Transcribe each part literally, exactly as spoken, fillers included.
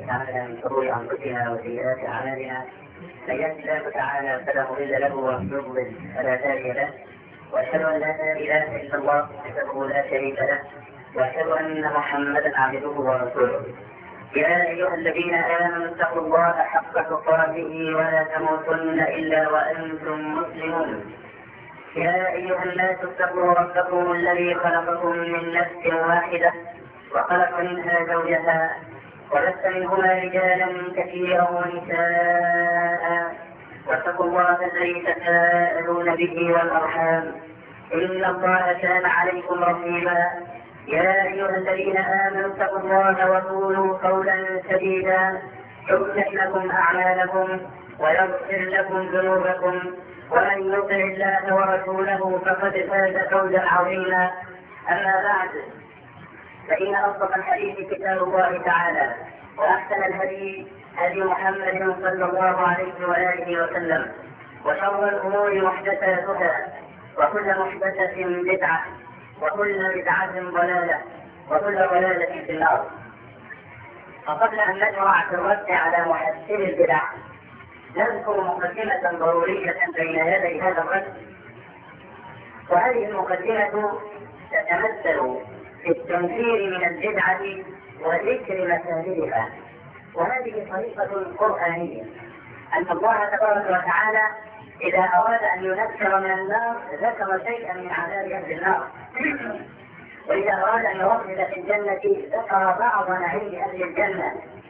تعالى من شرور انفسنا وسيئات اعمالنا، من يهد الله تعالى فلا مضل له ومن يضلل فلا هادي له، واشهد ان لا اله الا الله وحده لا شريك له، واشهد ان محمدا عبده ورسوله. يا ايها الذين امنوا اتقوا الله حق تقاته ولا تموتن الا وانتم مسلمون. يا ايها الناس اتقوا ربكم الذي خلقكم من نفس واحده وخلق منها زوجها وبث منهما رجالا كثيرا ونساء، واتقوا الله الذي تساءلون به والارحام ان الله كان عليكم رقيبا. يا ايها الذين امنوا اتقوا الله وقولوا قولا سديدا يصلح لكم اعمالكم ويغفر لكم ذنوبكم، ومن يطع الله ورسوله فقد فاز فوزا عظيما. اما بعد، فإن أصدق الحديث كتاب الله تعالى، وأحسن الهدي هدي محمد صلى الله عليه وآله وسلم، وشر الأمور محدثاتها، وكل محدثة بدعة، وكل بدعة ضلالة، وكل ضلالة في النار. فقبل أن نشرع في الرد على محسن البدع، نذكر مقدمة ضرورية بين يدي هذا الرد، وهذه المقدمة تتمثل في التنفير من البدعة وذكر مسائلها. وهذه طريقة قرآنية، أن الله تبارك وتعالى إذا أراد أن ينفر من النار ذكر شيئا من عذاب أهل النار، وإذا أراد أن يرغب في الجنة ذكر بعض نعيم أهل الجنة،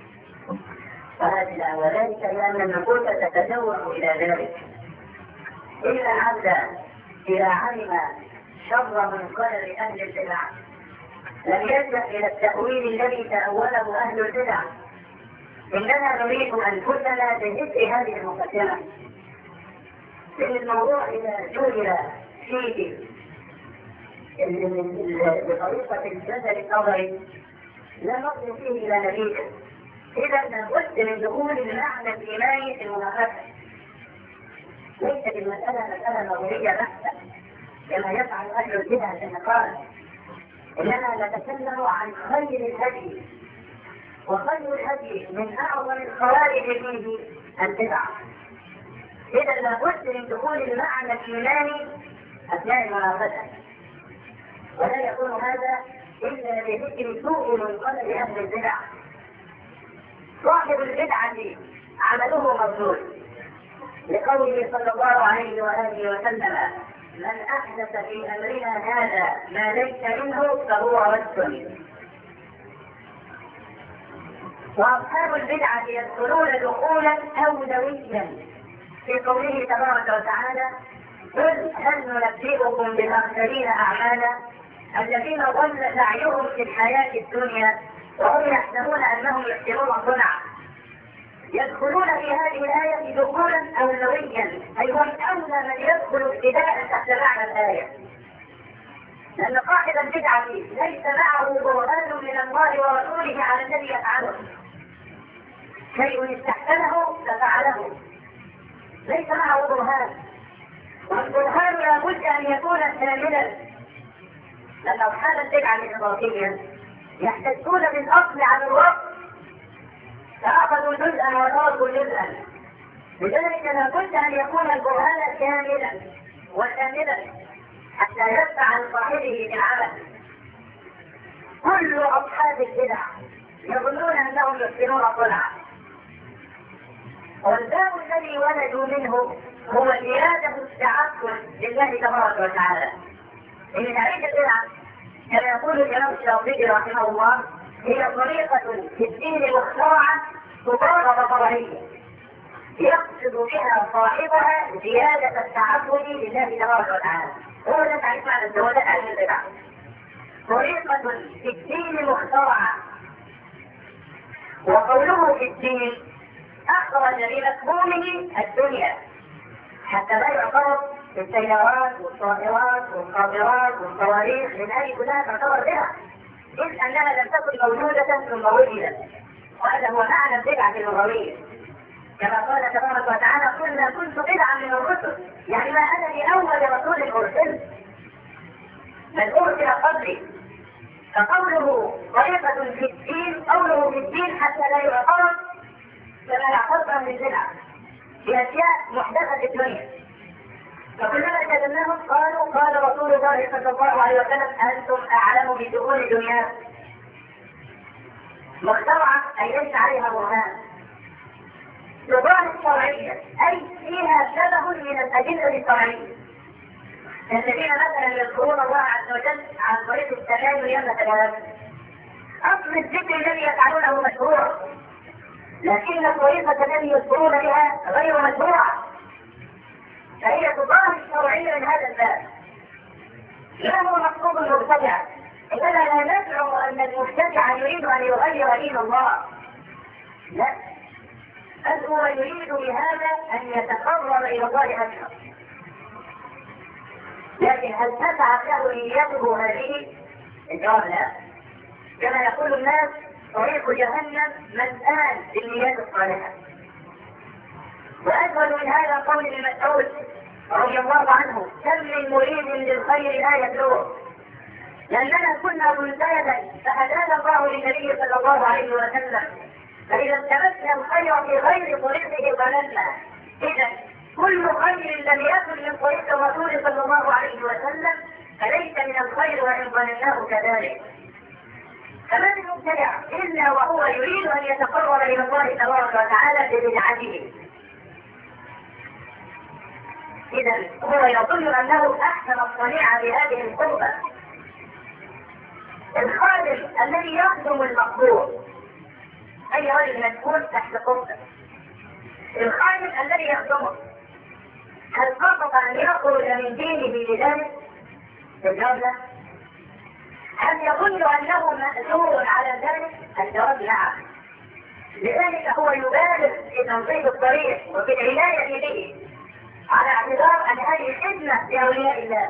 وهذا وذلك لأن النفوس تتجوع إلى ذلك. إلا العبد إذا علم شر منقلب أهل البدع لم يلجأ إلى التأويل الذي تأوله أهل البدع. إننا نريد أنفسنا بذكر هذه المقدمة، لأن الموضوع إذا جعل فيه بطريقة الجدل النظري لا نصل فيه إلى نتيجة. إذا لابد من دخول المعنى الإيماني في المناقشة. ليست المسألة مسألة نظرية بحتة كما يفعل أهل البدع في النقاش، إننا نتكلم عن خير الهدي، وخير الهدي من أعظم الخوارج فيه البدع. إذا لابد من دخول المعنى الإيماني أثناء المناقشة، ولا يكون هذا إلا بذكر سوء منقلب أهل البدع. صاحب البدعة عمله مردود، لقوله صلى الله عليه وآله وسلم: من أحدث في أمرنا هذا ما ليس منه فهو رد. وأصحاب البدعة يدخلون دخولا أولويا في قوله تبارك وتعالى: قل هل ننبئكم بالأخسرين أعمالا الذين ضل سعيهم في الحياة الدنيا وهم يحسبون أنهم يحسنون صنعا. يدخلون في هذه الآية دخولا أولويا، أي هم أولى من يدخل ابتداء تحت معنى الآية، لأن صاحب البدعة ليس معه برهان من الله ورسوله على الذي يفعله. شيء استحسنه ففعله، ليس معه برهان، والبرهان لابد أن يكون كاملا، لأن أصحاب البدعة الإضافية يحتجون بالأصل عن الوقت، فأخذوا جزءا وتركوا جزءا. لذلك لابد أن يكون البرهان كاملا وكاملا حتى يدفع عن صاحبه بالعمل. كل أصحاب البدع يظنون أنهم يحسنون صنعا، والباب الذي ولدوا منه هو زيادة التعبد لله تبارك وتعالى. إن تعريف البدعة كما يقول الإمام الشاطبي رحمه الله هي طريقة في الدين مخترعة مطابقة طبيعية يقصد بها صاحبها زيادة التعبد لله تبارك وتعالى. هو ده تعريف معنى الزواج عن البدع، طريقة في الدين مخترعة. وقوله في الدين أخرج بمفهومه الدنيا حتى لا يعترض بالسيارات والطائرات والقاطرات والصواريخ، لأن كلها تعتبر بها إذ أنها لم تكن موجودة ثم وجدت. وهذا هو معنى البدعة اللغوية، كما قال تبارك وتعالى: قلنا كنت بدعا من الرسل، يعني ما أنا بأول رسول أرسل بل أرسل قبلي. فقوله طريقة في الدين، قوله في الدين حتى لا يعترض كما يعترض أهل البدع بأشياء محدثة في الدنيا. فكلما كلمناهم قالوا قال رسول الله صلى الله عليه وسلم أنتم أعلم بشؤون دنياكم. مخترعة أي ليس عليها برهان، تظاهر شرعية أي فيها شبه من الأدلة الشرعية، الذين مثلا يذكرون الله عز وجل عن طريق التباين يوم التباين. أصل الذكر الذي يفعلونه مشروع، لكن الطريقة التي يذكرون بها غير مشروعة، فهي تظاهر شرعية من هذا الباب. لا هو مقصود المبتدع، إننا لا نزعم أن المبتدع يريد أن يغير دين الله، لا، بل هو يريد بهذا أن يتقرب إلى الله أكثر. لكن هل تسعى له نيته هذه؟ الجواب لا. كما يقول الناس طريق جهنم ملآن بالنيات الصالحة. وأجمل من هذا قول ابن مسعود رضي الله عنه: كم من مريد للخير لا يبلغه. لأننا كنا منتهبا فهدانا الله للنبي صلى الله عليه وسلم، فإذا التمسنا الخير في غير طريقه ضللنا. إذا كل خير لم يكن من طريق الرسول صلى الله عليه وسلم فليس من الخير وإن ظنناه كذلك. فما من مبتدع إلا وهو يريد أن يتقرب إلى الله تبارك وتعالى ببدعته. إذا هو يظن أنه أحسن الصنيعة بهذه القربة. الخادم الذي يخدم المقبول، أي رجل مسؤول تحت قبة، الخادم الذي يخدمه هل قصد أن يخرج من دينه بذلك؟ الجواب لا. هل يظن أنه مأجور على ذلك؟ الجواب نعم. لذلك هو يبالغ في تنظيف الطريق وفي العناية به، على اعتبار أن هذه خدمة لأولياء الله.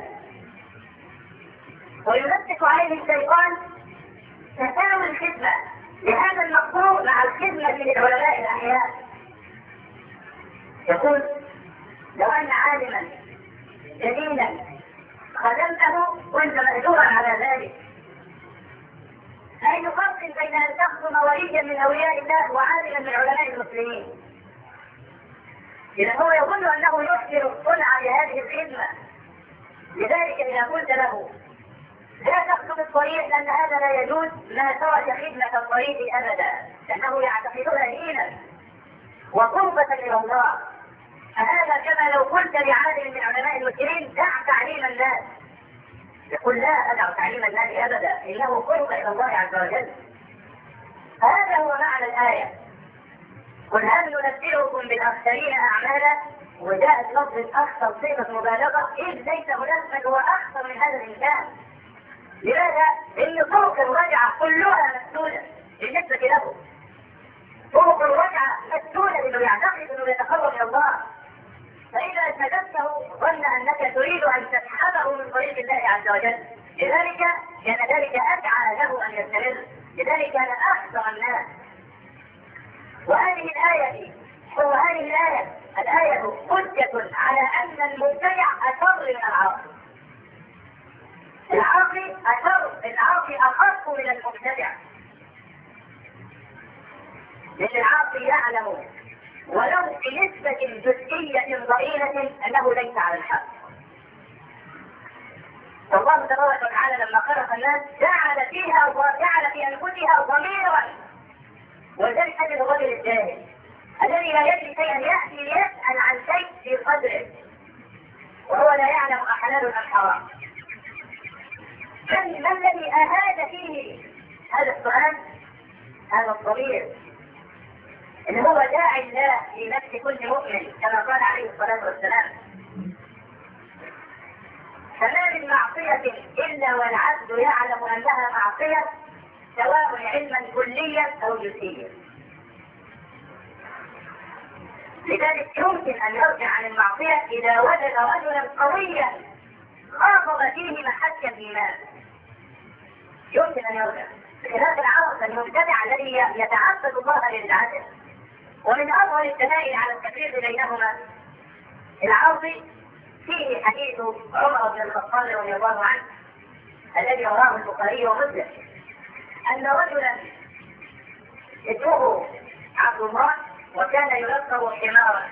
ويمسك عليه الشيطان تساوي الخدمة لهذا المقصود مع الخدمة للعلماء الأحياء. يقول: لو أن عالما جديدا خدمته كنت مأجورا على ذلك. أي فرق بين أن تخدم وليا من أولياء الله وعالما من علماء المسلمين؟ إذا هو يظن أنه يحسن الصنع لهذه الخدمة. لذلك إذا قلت له لا تخدم الطريق لأن هذا لا يجوز، ما ترك خدمة الطريق أبدا، لأنه يعتقدها دينا وقربة إلى الله. فهذا كما لو قلت لعالم من علماء المسلمين دع تعليم الناس، يقول لا أدع تعليم الناس أبدا، إنه قرب إلى الله عز وجل. هذا هو معنى الآية: قل هل ننبئكم بالأخسرين أعمالا؟ وجاءت لفظ الأخسر صيغة مبالغة، إذ ليس هناك من هو أخسر من هذا الإنسان. لماذا؟ لأن طرق الرجعة كلها مسدودة بالنسبة له. طرق الرجعة مسدودة لأنه يعتقد أنه يتقرب إلى الله، فإذا سجدته ظن أنك تريد أن تسحبه من طريق الله عز وجل. لذلك كان ذلك أدعى له أن يستمر، لذلك كان أخسر الناس. وهذه الآية هو هذه الآية الآية حجة على أن المبتدع أشر من العاصي. العاصي أشر، العاصي أخف من المبتدع، لأن العاصي يعلم ولو بنسبة جزئية ضئيلة أنه ليس على الحق. فالله تبارك وتعالى لما خلق الناس جعل فيها وجعل في أنفسها ضميرا، ولذلك هذا الرجل الجاهل الذي لا يدري شيئا يأتي يسأل عن شيء في قدره وهو لا يعلم أحلال أم حرام. ما الذي أهاد فيه هذا السؤال؟ هذا الضمير اللي هو داعي الله في نفس كل مؤمن كما قال عليه الصلاة والسلام: فما من معصية إلا والعبد يعلم أنها معصية، سواء علما كليا أو جزئيا. لذلك يمكن أن يرجع عن المعصية إذا وجد رجلا قويا خاض فيه محك الإيمان، يمكن أن يرجع، بخلاف العاصي المبتدع الذي يتعبد الله للعدل. ومن أظهر الدلائل على التفريق بينهما العاصي فيه حديث عمر بن الخطاب رضي الله عنه الذي رواه البخاري ومسلم، أن رجلا اسمه عبد الله وكان يلقب حمارا،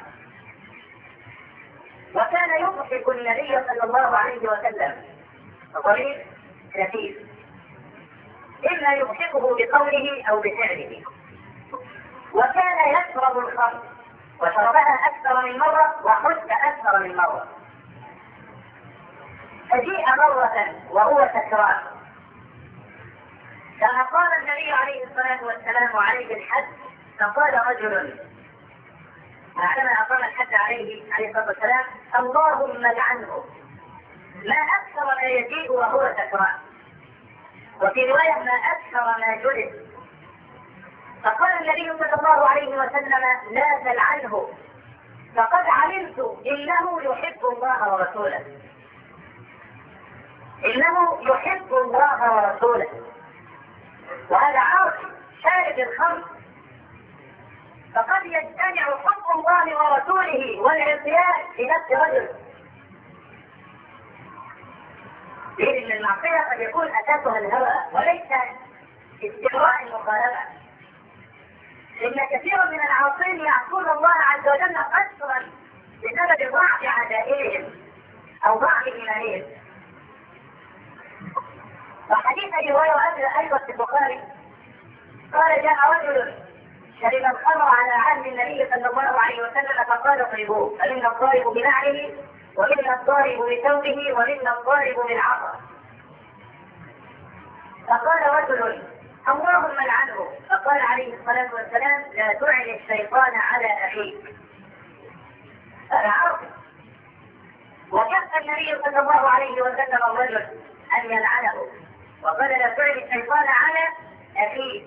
وكان يضحك النبي صلى الله عليه وسلم طريق خفيف، إما يضحكه بقوله أو بفعله. وكان يشرب الخمر، وشربها أكثر من مرة وحج أكثر من مرة. فجيء مرة وهو سكران، كما قال النبي عليه الصلاة والسلام عليه الحد، فقال رجل بعدما أقام الحد عليه عليه الصلاة والسلام: اللهم لعنه، ما أكثر ما يجيء وهو سكران. وفي رواية: ما أكثر ما جلد. فقال النبي صلى الله عليه وسلم: لا تلعنه، فقد علمت إنه يحب الله ورسوله، إنه يحب الله ورسوله. وهذا عرض شارب الخمر، فقد يجتمع حب الله ورسوله والعصيان في نفس رجل. لأن المعصية قد يكون أساسها الهوى وليس استمراء المخالفة. إن كثيرا من العاصين يعصون الله عز وجل قسرا بسبب ضعف عزائمهم أو ضعف إيمانهم. وحديث أبي هريرة أيضا في البخاري قال: جاء رجل شرب الخمر على عهد النبي صلى الله عليه وسلم فقال: اضربوه، فمنا الضارب بنعله ومنا الضارب بثوبه ومنا الضارب بالعصا. فقال رجل: اللهم لعنه. فقال عليه الصلاة والسلام: لا تعني الشيطان على أخيك. هذا عرض. وكف النبي صلى الله عليه وسلم الرجل أن يلعنه، وقال: لا تعني الشيطان على أخيك.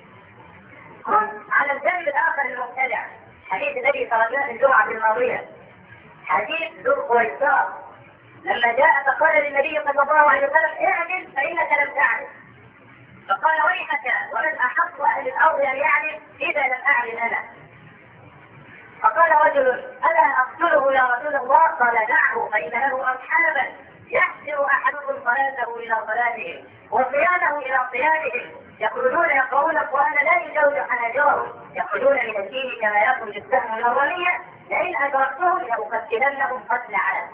على الجانب الآخر المبتدع، حديث الذي تركناه الجمعة الماضية، حديث ذو الخويصرة لما جاء فقال للنبي صلى الله عليه وسلم: اعدل فإنك لم تعدل. فقال: ويحك، ومن أحق أهل الأرض أن يعدل إذا لم أعدل أنا. فقال رجل: ألا أقتله يا رسول الله؟ قال: دعه، فإن له أصحابا يحسر أحدكم صلاته إلى صلاتهم وصيامه إلى صيامهم، يخرجون يقرؤون القرآن لا يجوز حناجرهم، يخرجون من الدين كما يخرج السهم من الرمية، لئن أدركتهم لأقتلنهم قتل علم.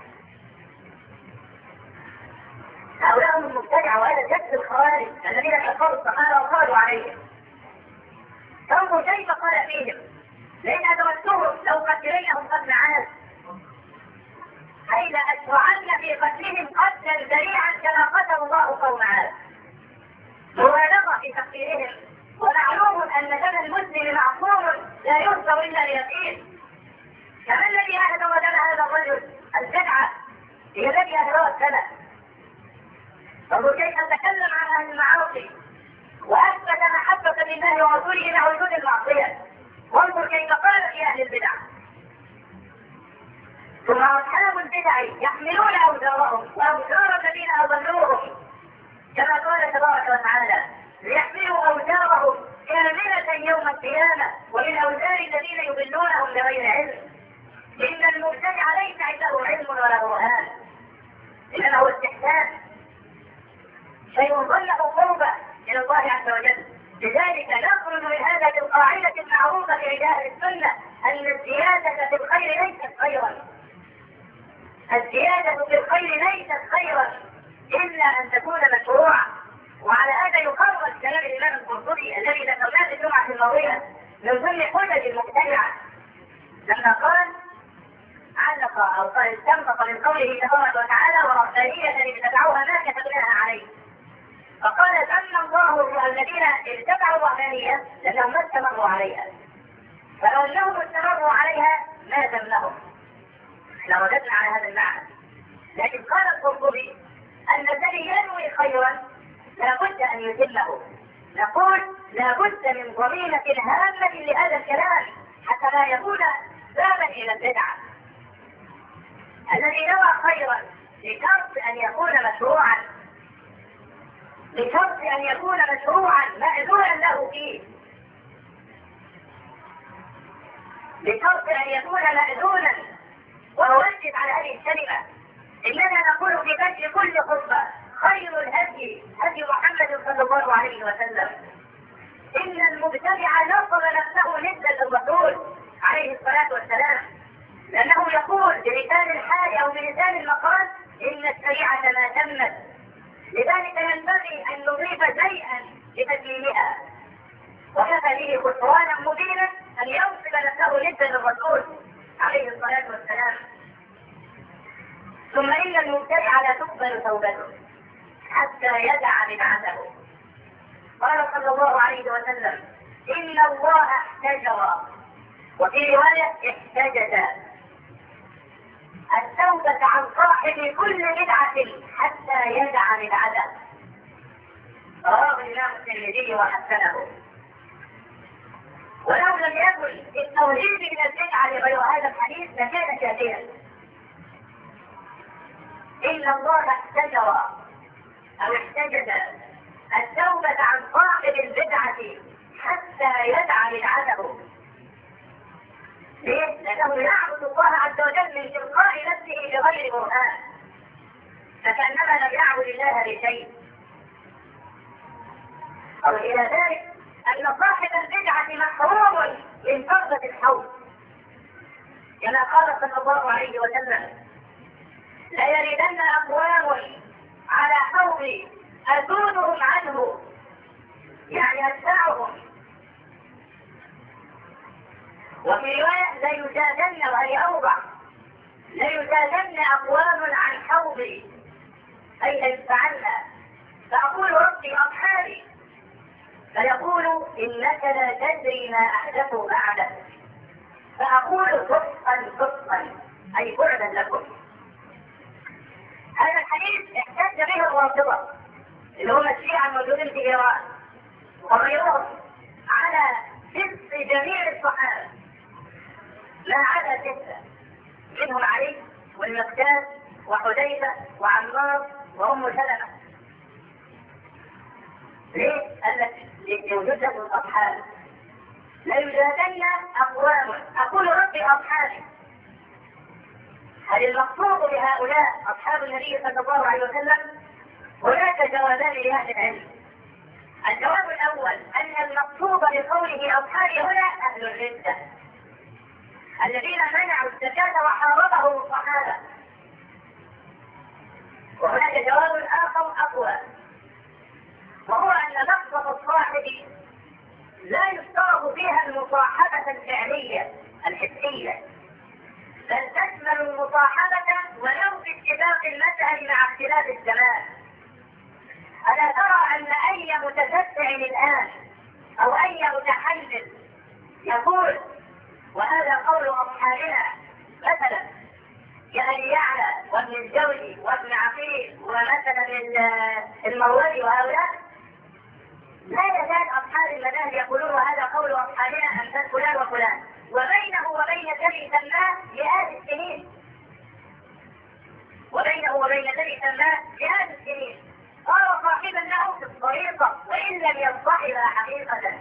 هؤلاء هم المبتدعة، وهذا جد الخوارج الذين كفروا الصحابة وقالوا عليهم. فانظر كيف قال فيهم: لئن أدركتهم لأقتلنهم قتل علم، أي لأشرعن في قتلهم قتلا ذريعا كما قتل الله قوم عاد. مبالغة في تقتيلهم، ومعلوم أن دم المسلم معصوم لا يغفر إلا ليقين. كما الذي أهدر دم هذا الرجل البدعة هي الذي أهدر الدم. فانظر كيف تكلم عن أهل المعاصي وأثبت محبة لله ورسوله مع وجود المعصية. وانظر كيف قال في أهل البدع. ثم أصحاب البدع يحملون أوزارهم وأوزار الذين أضلوهم، كما قال تبارك وتعالى: ليحملوا أوزارهم كاملة يوم القيامة ومن أوزار الذين يضلونهم بغير علم. إن المبتدع ليس عنده علم ولا برهان، إنما هو استحسان، شيء ظله قربة إلى الله عز وجل. لذلك نخرج من هذه القاعدة المعروفة في أهل السنة أن الزيادة في الخير ليست خيرا، الزيادة في الخير ليست خيرا إلا أن تكون مشروعة. وعلى هذا يقرر كلام الإمام القرطبي الذي ذكرناه في الجمعة الماضية من ضمن حجج المبتدعة، لما قال علق أو قال استنبط من قوله تبارك وتعالى: ورهبانية ابتدعوها ما كتبناها عليه. فقال: ذم الله الذين اتبعوا الرهبانية لأنهم ما استمروا عليها، فلو أنهم استمروا عليها ما ذمهم. لوجدنا على هذا المعنى. لكن قال القرطبي أن الذي ينوي خيرا لابد أن يذله. نقول لابد من ضمينة هامة لهذا الكلام حتى لا يكون بابا إلى البدعة. الذي نوى خيرا بشرط أن يكون مشروعا، بشرط أن يكون مشروعا مأذونا له فيه، بشرط أن يكون مأذونا. ونركز على هذه الكلمة. إننا نقول في بدء كل خطبة: خير الهدي هدي محمد صلى الله عليه وسلم. إن المبتدع نصب نفسه نسبة الرسول بلسان الحال أو بلسان المقال إن الشريعة ما تمت. لذلك ينبغي أن نضيف شيئا لتكميلها، وكفى به خسرانا مبينا أن ينصب نفسه جدا للرسول عليه الصلاة والسلام. ثم إن المبتدع لا تقبل توبته حتى يدع بدعته. قال صلى الله عليه وسلم: إن الله احتجر، وفي رواية احتجج، التوبة عن صاحب كل بدعة حتى يدع بدعته. رواه الإمام الترمذي وحسنه. ولو لم يكن التوحيد من البدعة لغير هذا الحديث لكان كافيا. إن الله احتجر أو احتجز التوبة عن صاحب البدعة حتى يدع بدعته. ليه؟ لأنه يعبد الله عز وجل من تلقاء نفسه بغير برهان، فكأنما لم يعبد الله بشيء. أو إلى ذلك أن صاحب البدعة محروم من فرضة الحوض، كما قال صلى الله عليه وسلم: ليردن أقوام على حوضي أزودهم عنه، يعني أتبعهم. وفي رواية ليزادن، وهي أوضح: ليزادن أقوام عن حوضي، أي ليتبعن. فأقول: ربي أصحابي، فيقول: إنك لا تدري ما أحدثوا بعدك. فأقول: صدقا صدقا، أي بعدا لكم. هذا الحديث احتج به الرافضة اللي هم الشيعة الموجودين في إيران وغيرهم على حفظ جميع الصحابة لا عدا ستة، منهم علي والمقداد وحذيفة وعمار وأم سلمة. ليه؟ قال لك لوجود لهم أصحاب. ليزادن أقوام، أقول: ربي أصحابي. هل المقصود بهؤلاء أصحاب النبي صلى الله عليه وسلم؟ هناك جوابان لأهل العلم. الجواب الأول أن المقصود بقوله أصحابي هنا أهل الردة الذين منعوا الزكاة وحاربهم الصحابة. وهناك جواب آخر أقوى، وهو أن لفظة الصاحب لا يشترط فيها المصاحبة الفعلية الحسية، بل تشمل المصاحبة ولو باتفاق المذهب مع اختلاف الزمان. ألا ترى أن أي متشفع الآن أو أي متحلل يقول وهذا قول أصحابنا مثلا كأبي يعلى وابن الجوزي وابن عقيل ومثلا المروزي وهؤلاء، لا يزال أصحاب المذاهب يقولون وهذا قول أصحابنا أمثال فلان وفلان، وبينه وبين الذي سماه مئات السنين، وبينه وبين الذي سماه مئات السنين. قال صاحبا له في الطريقة وإن لم يصطحبها حقيقة.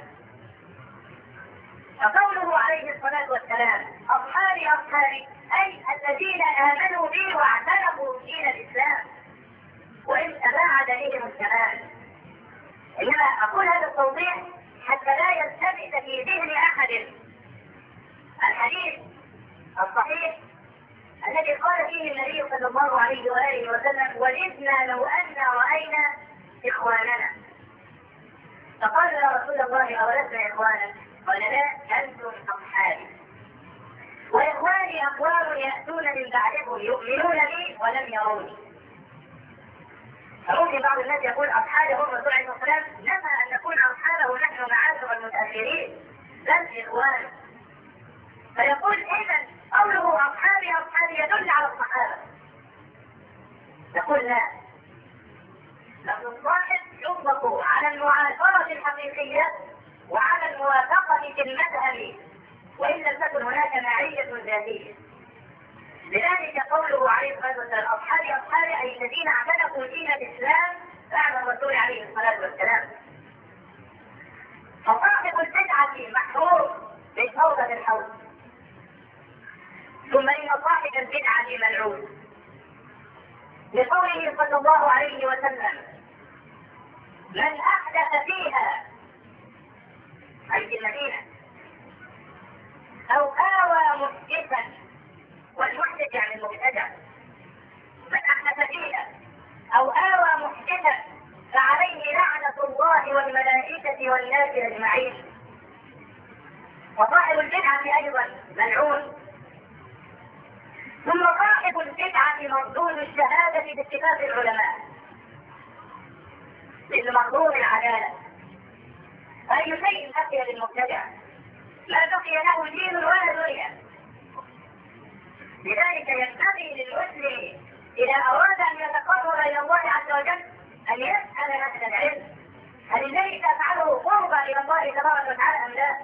فقوله عليه الصلاة والسلام: أصحابي أصحابي، أي الذين آمنوا بي واعتنقوا دين الإسلام وإن تباعد بهم الزمان. إنما أقول هذا التوضيح حتى لا يلتبس في ذهن أحد الحديث الصحيح الذي قال فيه النبي صلى الله عليه وآله وسلم: وددنا لو أن رأينا إخواننا. فقال يا رسول الله: أولسنا إخوانا؟ قال: لا، أنتم أصحابي، وإخواني أقوام يأتون من بعدكم يؤمنون بي ولم يروني. فممكن بعض الناس يقول أصحابه هم الرسول عليه الصلاة والسلام، نفى أن نكون أصحابه نحن معاشر المتأخرين بل إخوان. فيقول إذا قوله أصحابي أصحابي يدل على الصحابة. نقول لا، لأن الصاحب يطلق على المعاشرة الحقيقية وعلى الموافقة في المذهب وإن لم تكن هناك معية ذاتية. لذلك قوله عليه الصلاة والسلام: أصحابي أصحابي، أي الذين اعتنقوا دين الإسلام بعد الرسول عليه الصلاة والسلام. فصاحب البدعة محروم من فوضى الحوض. ثم إن صاحب البدعة ملعون لقوله صلى الله عليه وسلم: من أحدث فيها، أي في المدينة، أو آوى محدثا، والمحدث المحدث يعني المبتدع، من أحدث فيها أو آوى محدثا فعليه لعنة الله والملائكة والناس أجمعين. وصاحب البدعة أيضا ملعون. ثم صاحب البدعة مردود الشهادة باتفاق العلماء، للمردود العدالة. أي شيء بقي للمبتدع؟ لا بقي له دين ولا دنيا. لذلك ينبغي للمسلم إذا أراد أن يتقرب إلى الله عز وجل أن يسأل أهل العلم هل الذي تفعله قربى إلى الله تبارك وتعالى أم لا؟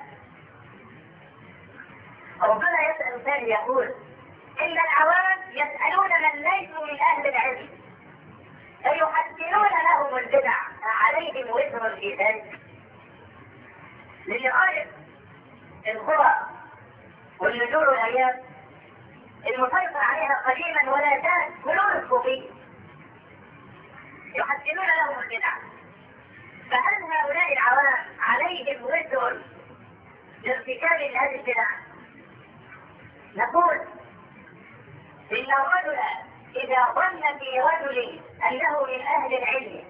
ربنا يسأل ثاني يقول إن العوام يسألون من ليسوا من أهل العلم فيحسنون لهم البدع عليهم وزر في ذلك. للغاية القرى والنجور الأيام المسيطر عليها قديما ولا زال كلون الصوفية يحسنون لهم البدع، فهل هؤلاء العوام عليهم وزر لارتكاب هذه البدع؟ نقول إن الرجل إذا ظن في رجل أنه من أهل العلم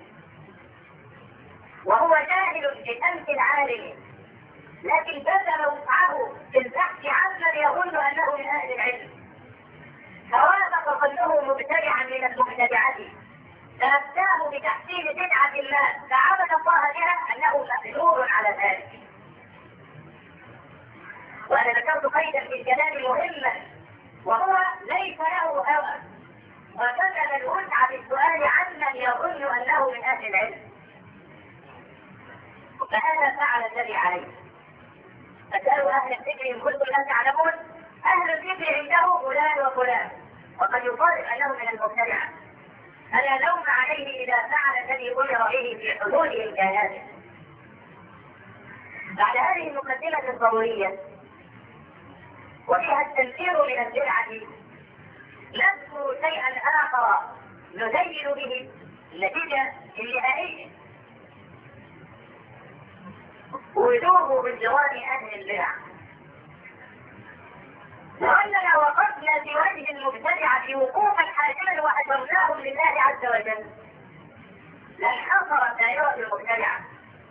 وهو جاهل بشمس العالم لكن بذل وسعه في البحث عمن يظن أنه من أهل العلم فوافق ظنه مبتدعا من المبتدعات فأفتاه بتحسين بدعة ما فعبد الله بها أنه مأجور على ذلك. وأنا ذكرت قيدا في الكلام مهما وهو ليس له هوى وبذل الوسع في السؤال عمن يظن أنه من أهل العلم، فهذا فعل الذي عليه. فسألوا أهل الذكر إن كنتم لا تعلمون، أهل الذكر عنده فلان وفلان وقد يفارق أنه من المبتدعة، فلا لوم عليه إذا فعل الذي أمر به في حدود إمكاناته. بعد هذه المقدمة الضرورية وفيها التنفير من البدعة نذكر شيئا آخر نزين به النتيجة النهائية وجوب بجوار أهل البدع. وأننا وقفنا في وجه المبتدعة وقوفا حاسما وأجرناهم لله عز وجل لانحصرت دائرة المبتدعة.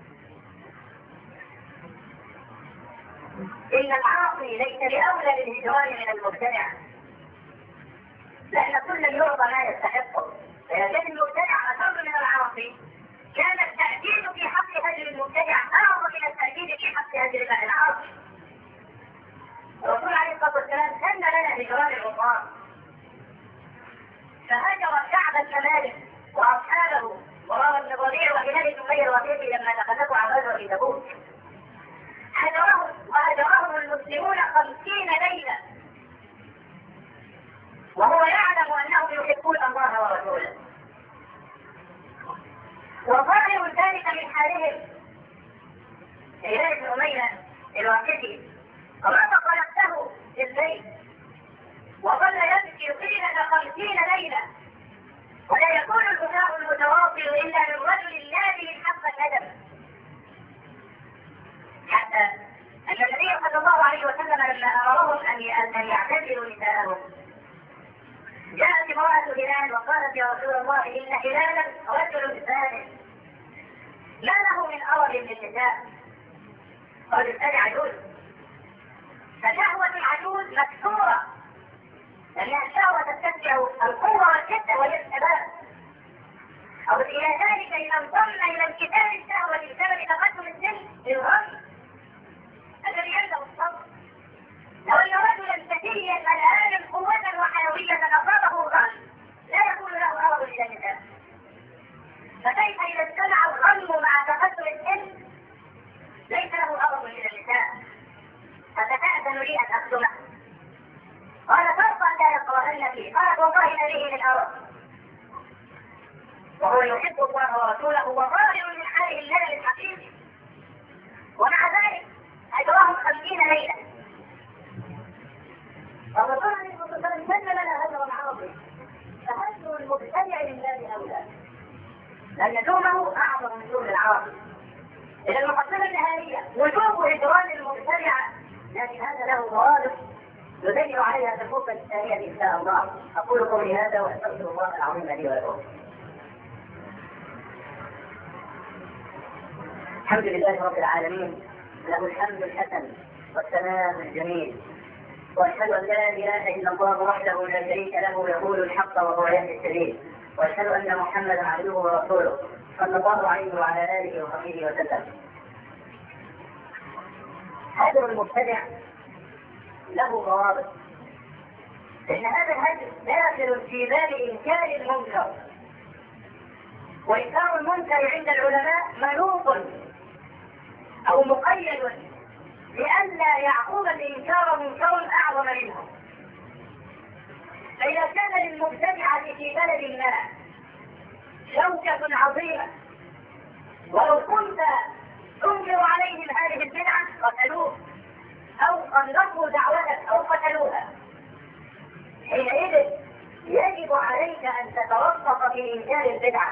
إن العاصي ليس بأولى بالهجران من المبتدع، لأن كل يعطى ما يستحقه، فيجد المبتدع أشر من العاصي. كان التأكيد في حق هجر المبتدع أعظم من التأكيد في حق هجر العاصي. الرسول عليه الصلاة والسلام سن لنا هجران العصاة فهجر شعب الممالك وأصحابه وراء بن الربيع وهلال بن أمية الوثيقي لما تخلفوا عن غزوة تبوك. هجرهم وهجرهم المسلمون خمسين ليلة وهو يعلم أنهم يحبون الله ورسوله. وظاهر ذلك من حالهم هلال بن أمية الوثيقي رفق نفسه في البيت وظل يبكي طيلة خمسين ليلة ولا يكون البكاء المتواصل إلا من رجل نادي حق الندم، حتى أن النبي صلى الله عليه وسلم لما أمرهم أن يعتزلوا نساءهم جاءت امرأة هلال وقالت يا رسول الله إن هلالا رجل ثاني ما له من أرض للنساء. قال الثاني عجوز، فشهوة العجوز مكسورة لأنها الشهوة تتبع القوة والشدة والإرتباط. أو إلى ذلك إذا انضم إلى انكسار الشهوة بسبب تقدم السن للغم الذي عنده الصبر. لو أن رجلا فتيا ملآنا قوة وحيوية أصابه الغم لا يكون له أرض إلى النساء، فكيف إذا اجتمع الغم مع تقدم السن ليس له أرض إلى النساء؟ فتتأذن لي أن أخدمه. قال فرق لا يقرأن فيه. قالت والله ما به من أرض وهو يحب الله ورسوله وظاهر من حاله الندم الحقيقي، ومع ذلك أجرهم خمسين ليلة. الرسول عليه الصلاة والسلام سن لنا هجرا عظيما، فهجر المبتدع لله أولى لأن لومه أعظم من لوم العاصي. إذا المقدمة النهائية وجوب هجران المبتدع، لكن هذا له ضوابط نذكر عليها في الخطبة الثانية إن شاء الله. أقول قولي هذا وأستغفر الله العظيم لي ولكم. الحمد لله رب العالمين، له الحمد الحسن والثناء الجميل، وأشهد أن لا إله إلا الله وحده لا شريك له يقول الحق وهو يهدي السبيل، وأشهد أن محمدا عبده ورسوله صلى الله عليه وعلى آله وصحبه وسلم. هجر المبتدع له ضوابط، لأن هذا الهجر داخل في باب إنكار المنكر، وإنكار المنكر عند العلماء منوط أو مقيد لئلا يعقوب الإنكار منكر أعظم منه. فإذا كان للمبتدعة في بلد ما شوكة عظيمة، ولو كنت تنكر عليهم هذه البدعة قتلوه أو قلقوا دعوتك أو قتلوها، حينئذ يجب عليك أن تتوسط في إنكار البدعة.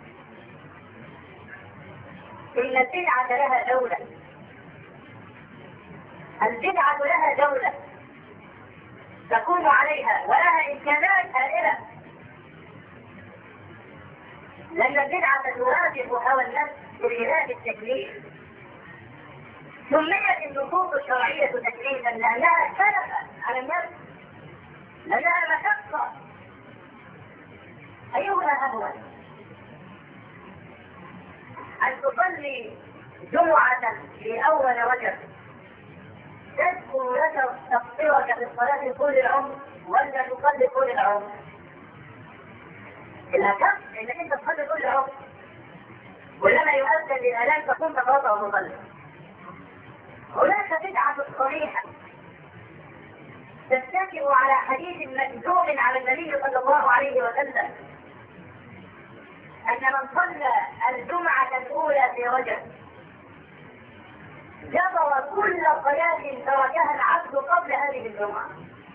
إن البدعة لها دولة، البدعة لها دولة تكون عليها ولها إمكانات هائلة، لأن البدعة توافق هوى النفس بخلاف التكليف. سميت النصوص الشرعية تكليفا لأنها كلفة على النفس، لأنها مشقة. أيهما أهون، أن تصلي جمعة في أول رجب تذكر لك تقصيرك في الصلاة طول العمر، ولا تصلي طول العمر؟ الأكثر إنك أنت تصلي طول العمر، ولما يؤذن للأذان تقوم تتوضأ وتصلي. هناك بدعة صريحة تتكئ على حديث مكذوب على النبي صلى الله عليه وسلم أن من صلى الجمعة الأولى في رجب جبر كل صلاة تركها العبد قبل هذه الجمعة.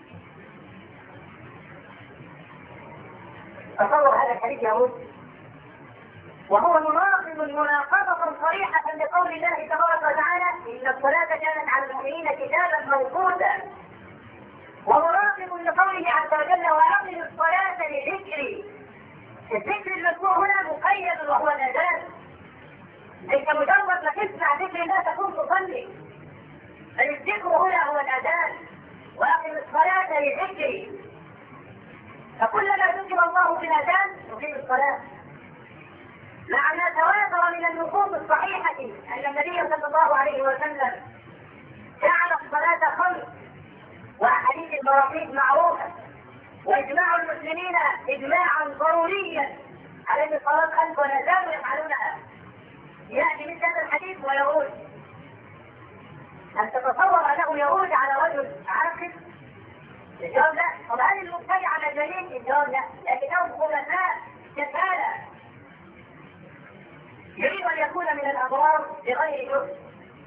تصور هذا الحديث يا رب، وهو مناقض مناقضة صريحة لقول الله تبارك وتعالى إن الصلاة كانت على المؤمنين كتابا موقوتا، ومناقض لقوله عز وجل وأقم الصلاة لذكري. الذكر المذكور هنا مقيد وهو الأذان، ليس مجرد ما تسمع ذكر الله تكون تصلي، بل الذكر هنا هو الأذان. وأقم الصلاة لذكري، فكلما ذكر الله في الأذان تقيم الصلاة، مع ما تواتر من النصوص الصحيحة أن النبي صلى الله عليه وسلم جعل الصلاة خمس، وأحاديث المواقيت معروفة، وإجماع المسلمين إجماعا ضروريا على أن الصلاة خمس ولا زالوا يفعلونها. يأتي مثل هذا الحديث ويقول أن تتصور أنه يعود على رجل عاقل؟ الجواب لا. طب هل المبتدع مجانين؟ الجواب لا، لكنهم خلفاء كفالة، يريد أن يكون من الأبرار بغير جهد.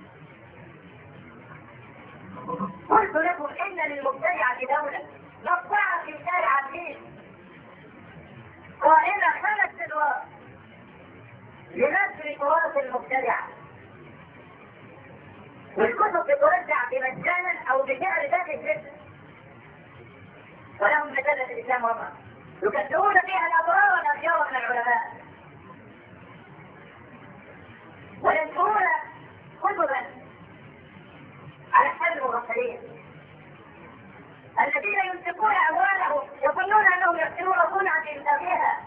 قلت لكم إن للمبتدعة دولة مطبعة في شارع الدين قائمة خمس أدوار لنشر تراث المبتدعة، والكتب بترجع بمجانا أو بسعر ذات الجسم، ولهم مجلة الإسلام والله يكتبون فيها الأبرار والأخيار من العلماء، وينشرون كتبا على حساب المغفلين الذين ينفقون أموالهم يظنون أنهم يقتلون صنعا في إنتاجها.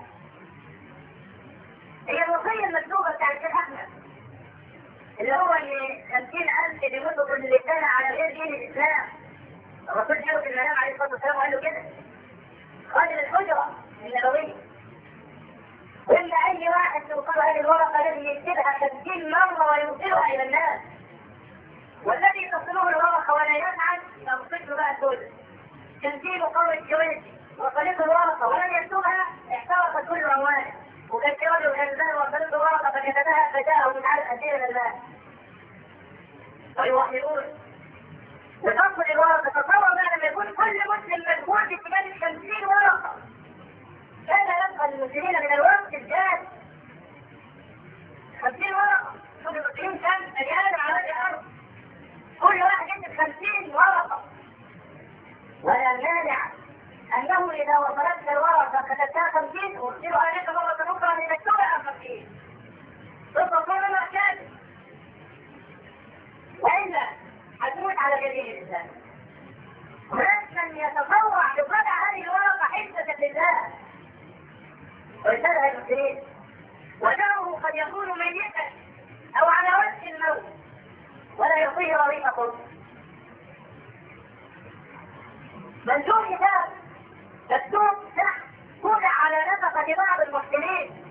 هي الوصية المكتوبة بتاع الشيخ أحمد اللي هو اللي خمسين ألف بيموتوا كل سنة على غير دين الإسلام. الرسول جاءه في المنام عليه الصلاة والسلام وقال له كده خالد الحجرة النبوية، وإلا أي واحد توصل هذه الورقة الذي يكتبها خمسين مرة ويوصلها إلى الناس، والذي تصله الورقة ولا يفعل تنصت له بقى الدولة. تنزيل قول الجويز وصلته الورقة ولم يكتبها احترقت كل أمواله، وكان في رجل غلبان وصلته الورقة فكتبها فجاءه من عدد أسير من المال ويوحدون بتصل الورقة. تصور بقى لما يكون كل مسلم مجموع في كتاب خمسين ورقة، كان يبقى المسلمين من الوقت الجاد خمسين ورقة. شوف المسلمين كم بني آدم على وجه الأرض، كل واحد يكتب خمسين ورقة المانع انه اذا وصلتك الورقه كتبتها خمسين ارسل عليك مره اخرى لتكتبها خمسين تطلق منها كامل، والا هتموت على جديد الانسان. هناك من يتطوع بقطع هذه الورقه حجه لله ويسالها المسلمين، ودمه قد يكون ميتا او على وجه الموت ولا يعطيه رغيف خبز. منشور كتاب مكتوب تحت توضع على نفقة بعض المحسنين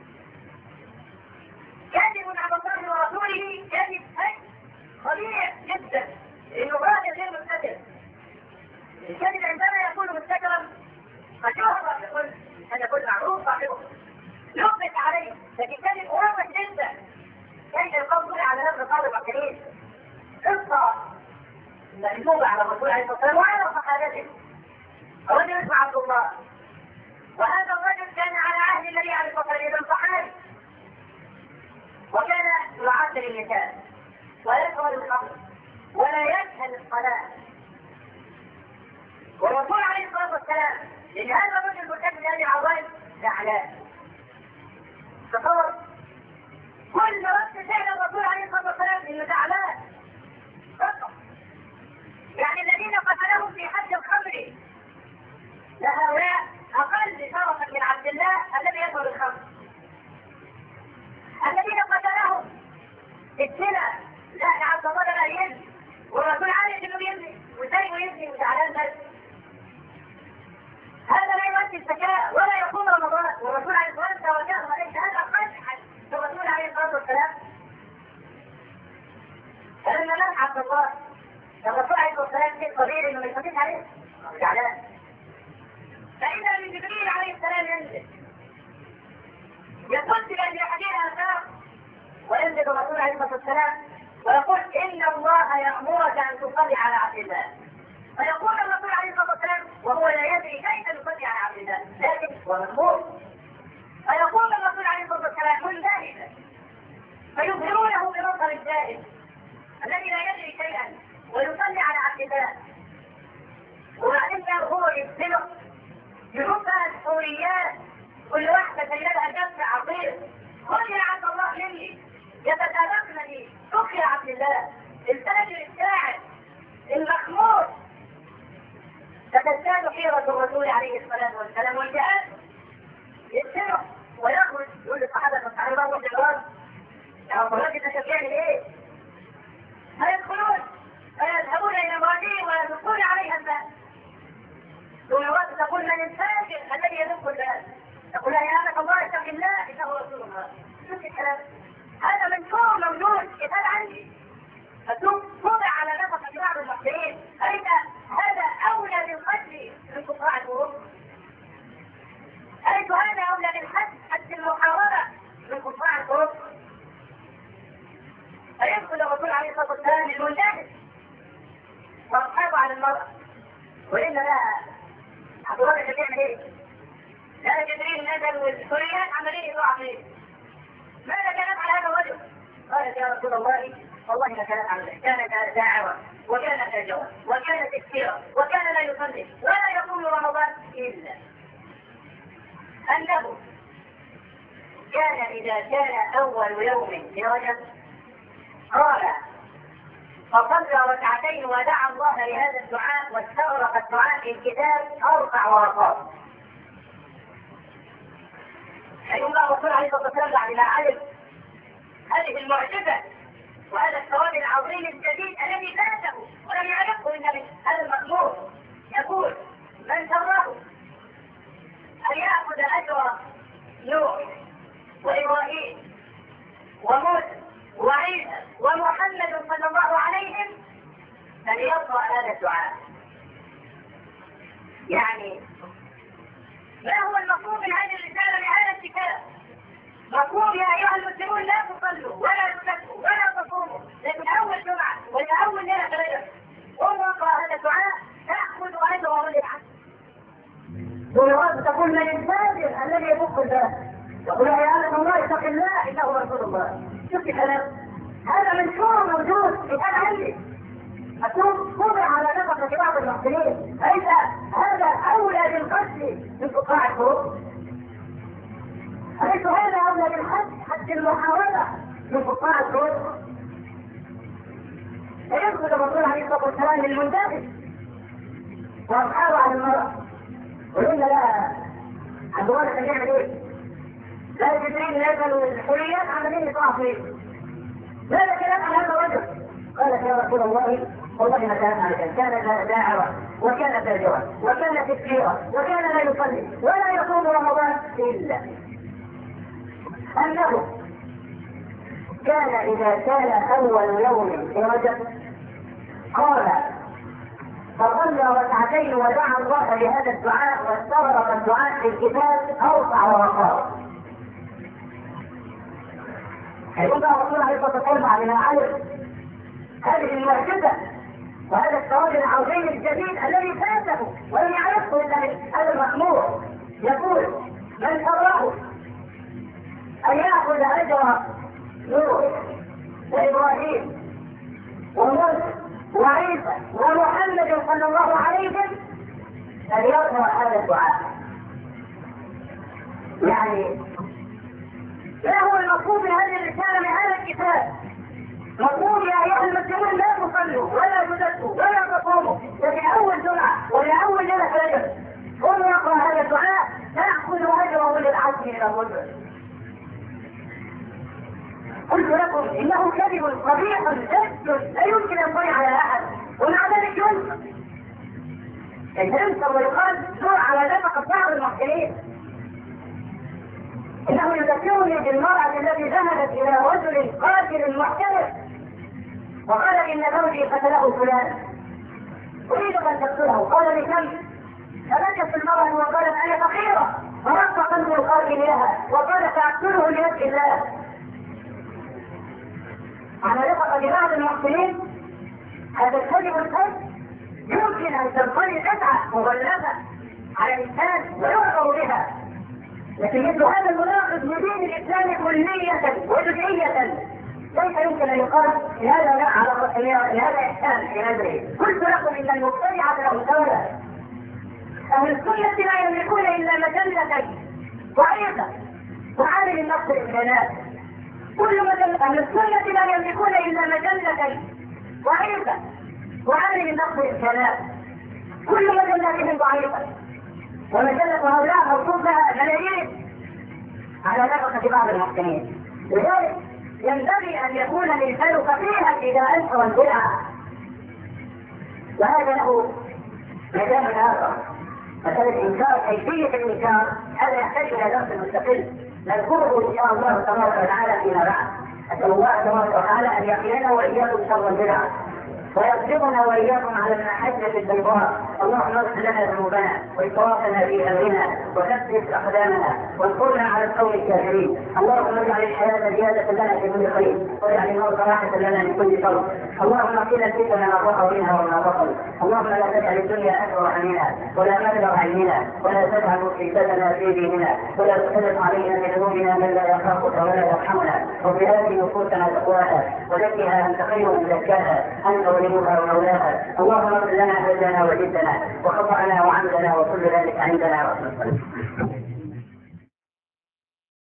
كاذب على الله ورسوله كاذب أي خطير جدا، انه راجل غير مستتر. الكاذب عندما يكون مستترا قد يهرب يقول ان يكون معروف صاحبه يثبت عليه، لكن كاذب واضح جدا. كيف يقول على نفس بعض المحسنين قصة مكتوبة على الرسول عليه الصلاة والسلام وعلى صحابته. رجل اسمه عبد الله، وهذا الرجل كان على عهد النبي عليه الصلاة والسلام صحابي، وكان يعاشر النساء ويشرب الخمر ولا يشهد الصلاة. والرسول عليه الصلاة والسلام لأن هذا الرجل مرتكب هذه العظائم زعلان. تصور كل رد فعل الرسول عليه الصلاة والسلام انه زعلان. يعني الذين قتلهم في حد الخمر لهؤلاء اقل شرفا من عبد الله الذي يشرب الخمر. الذين قتلهم في الزنا لا عبد الله لا يزني، والرسول عارف انه يزني وسايبه يزني وزعلان بس. هذا لا يؤدي الزكاة ولا يقوم رمضان، والرسول عليه الصلاة والسلام توجهه عليه هذا قدحا للرسول عليه الصلاة والسلام. فلما مات عبد الله الرسول عليه الصلاة والسلام في طبيعي انه ما يخفيش عليه زعلان، فإذا من جبريل عليه السلام ينزل يقول بأن حديث آثار، وينزل الرسول عليه الصلاة والسلام ويقول إن الله يأمرك أن تصلي على عبد الله. فيقول الرسول عليه الصلاة والسلام وهو لا يدري كيف يصلي على عبد الله، لكن هو مأمور. فيقول الرسول عليه الصلاة والسلام منتهزا فيظهرونه بمظهر الجاهل الذي لا يدري شيئا ويصلي على عبد الله. وبعدين هو يبتلع يشوفها الحوريات كل واحدة سيدها جبت عظيم، خذ يا عبد الله مني يتسابقنني، شوف يا عبد الله التاجر الساعد المخمور. فتزداد حيرة الرسول عليه الصلاة والسلام والجهاد يبتلع ويخرج يقول للصحابة الصحابة الله بالجواب يا رب الراجل انت بتعمل ايه؟ فيدخلون فيذهبون الى امرأته ويدخلون عليها الناس. ثم تقول من الفاجر الذي يدخل الناس؟ تقول يا أمك الله اتق الله انه رسول الله. شوف الكلام هذا منشور موجود كتاب عندي مكتوب توضع على نفقة بعض المحسنين. أليس هذا أولى بالقتل من قطاع الحروب؟ أليس هذا أولى بالحد حد المحاربة من قطاع الحروب؟ فيدخل الرسول عليه الصلاة والسلام للمنتهز واصحابه على المرأة وإن لها عبد الله كان بيعمل ايه؟ لا جبريل نزل والحريات عمليه يروح عليه. ماذا كانت على هذا الرجل؟ قالت يا رسول الله والله ما كانت عليه، كانت داعرة وكانت تجوع وكانت تكثيرا وكان لا يصلي ولا يقوم رمضان الا انه كان اذا كان اول يوم في رجب قال فصلى ركعتين ودعا الله لهذا الدعاء واستغرق الدعاء في الكتاب اربع ورقات. أي الله الرسول عليه الصلاة والسلام بعد ما علم هذه المعجزة وهذا الثواب العظيم الجديد الذي فاته ولم يعرفه النبي هذا المأمور يقول من سره أن يأخذ أجر نوح وإبراهيم وموسى وعيسى ومحمد صلى الله عليهم فليقرأ هذا الدعاء. يعني ما هو المطلوب من هذه الرسالة لهذا الكتاب؟ مطلوب يا أيها المسلمون لا تصلوا ولا تزكوا ولا تصوموا، لكن أول جمعة ولا أول ليلة رجب قم واقرأ هذا الدعاء تأخذ أجر رجعة. ولو تقول من الفاجر الذي يدق الباب يقول يا أهل الله اتق الله إنه رسول الله. شوف الكلام هذا منشور موجود في كتاب عندي مكتوب وضع على نفقة بعض المحسنين. أليس هذا من فقاع الفروق؟ أليس هذا أولى بالحد حد المحاولة من فقاع الفروق؟ فينقذ الرسول عليه الصلاة والسلام للمنتخب وأصحابه عن المرأة وقلنا لا عبد الله كان يعمل ايه؟ لا جبريل نزل الحريات عمالين يطلعوا فيه. ماذا كان عن هذا الرجل؟ قالت يا رسول الله والله ما كان عليك، كان داعرا وكان فاجرا وكان تكفيرا وكان لا يصلي ولا يصوم رمضان الا انه كان اذا كان اول يوم في رجب قال فصلى ركعتين ودعا الله بهذا الدعاء واستغرق الدعاء في الكتاب اوسع ووقار. هيقول بقى الرسول عليه الصلاه والسلام بعد ما علم هذه المعجزه وهذا الثواب العظيم الجديد الذي فاته ولم يعرفه الا هذا المخلوق يقول من سره ان ياخذ اجر نوح وابراهيم وموسى وعيسى ومحمد صلى الله عليه وسلم ان يقرا هذا الدعاء. يعني ما هو المطلوب من هذه الرساله من هذا الكتاب؟ مطلوب يا ايها المسلمون لا تصلوا ولا تزكوا ولا تصوموا، ففي اول جمعه ولا اول ليله فجر قل يقرا هذا الدعاء تاخذ اجره للعزم الى الرجل. قلت لكم انه كذب قبيح جد لا يمكن ان يطلع على احد ومع ذلك ينكر. ينكر ويقال دور على نفقه بعض المحسنين. انه يذكرني بالمراه التي ذهبت الى رجل قاتل محترف وقال ان زوجي قتله فلان اريد ان تقتله، قال بكم؟ فبكت المراه وقالت انا فقيره، فرق قلب القاتل لها وقال ساقتله لوجه الله. على رفقه بعض المحسنين هذا الكذب الكذب يمكن ان تنطلي قطعه مغلفه على الانسان ويعبر بها، لكن مثل هذا المناقض لدين الاسلام كليه وجزئيه كيف يمكن ان يقال لهذا لا على لهذا احسان في نظره؟ قلت لكم ان المبتدعه لهم دوله. اهل السنه لا يملكون الا مجله ضعيفه تعامل النصر البنات. كل مجله اهل السنه لا يملكون الا مجله ضعيفه تعامل النصر البنات. كل مجلاتهم ضعيفه ومجله هؤلاء موجود لها ملايين على نفقه بعض المحسنين. لذلك ينبغي ان يكون الانسان فقيها اذا انكر البدعه، وهذا له مجال اخر. مساله انكار كيفيه الانكار هذا يحتاج الى درس مستقل نذكره ان شاء الله تبارك وتعالى فيما بعد. اسال الله تبارك وتعالى ان يقينا واياكم شر البدعه ويقبضنا واياكم على المحجه البيضاء. اللهم اغفر لنا ذنوبنا واسرافنا في امرنا وثبت اقدامنا وانصرنا على القوم الكافرين. اللهم اجعل الحياه زياده لنا في كل خير واجعل الموت راحه لنا من كل شر. اللهم اقنا الفتن ما ظهر منها وما بطن. اللهم لا تجعل الدنيا اكبر همنا ولا مبلغ علمنا ولا تجعل مصيبتنا في ديننا ولا تسلط علينا بذنوبنا من لا يخافك ولا يرحمنا. وبهذه نفوسنا تقواها وزكها انت خير من زكاها انت وليها ومولاها. اللهم اغفر لنا هدنا وجدنا وخطأنا وعمدنا وكل ذلك عندنا.